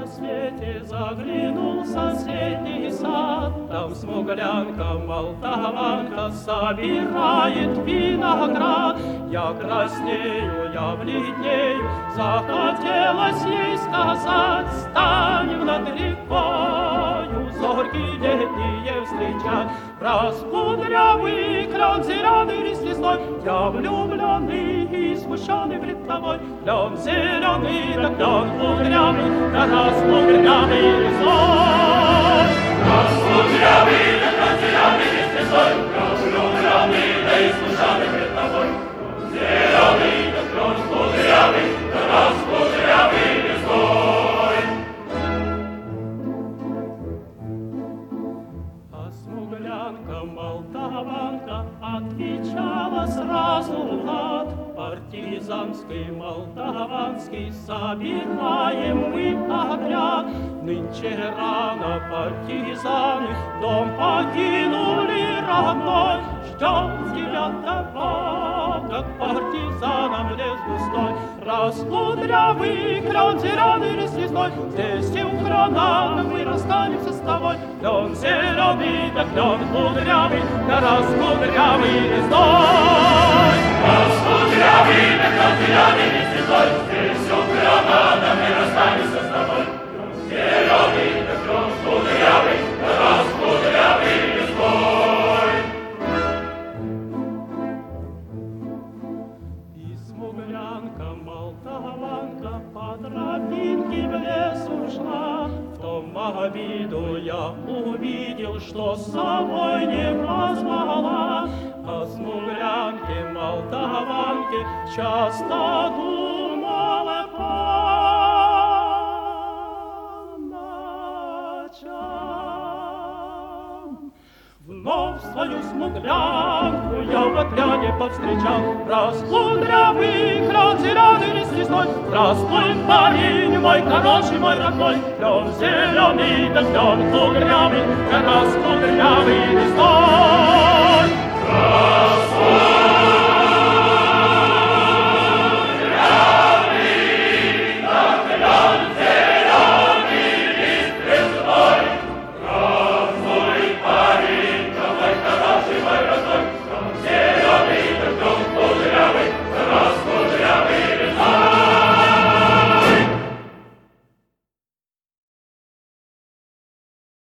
рассвете заглянул в соседний сад. Там смуглянка, молдаванка собирает виноград. Я краснею, я бледнею, захотелось ей сказать: стань над рекою, зорьки летние встречать. Раскудрявый крон зеленый лист лесной, я влюбленный и смущенный пред тобой. Клен зеленый, да клен кудрявый, да раскудрявый лесной. Раскудрявый, да клен зеленый лист лесной, я влюбленный, да и смущенный пред тобой. Клен зеленый, да клен кудрявый, да раскудрявый лесной. Смуглянка, молдаванка отвечала сразу Влад: партизанский, молдаванский собираем мы отряд. Нынче рано партизаны дом покинули родной. Ждем девятого, как партизанам лес густой. Раскудрявый клен зеленый лист лесной, здесь и у крона мы расстанемся с тобой. Клен зеленый, да клен кудрявый, да раскудрявый лесной. Раскудрявый, да клен зеленый лист лесной, здесь у крона мы расстанемся с тобой. Клен зеленый, да клен кудрявый, да раскудрявый лесной. Смуглянка, молдаванка по тропинке в лес ушла. В том обиду я увидел, что с собой не позвала. О смуглянке, молдаванке часто думала по ночам. Вновь свою смуглянку я в отряде повстречал. Раскудрявый клен зеленый лист лесной, здравствуй, парень мой хороший, мой родной. Клен зеленый, да клен кудрявый, да раскудрявый лесной.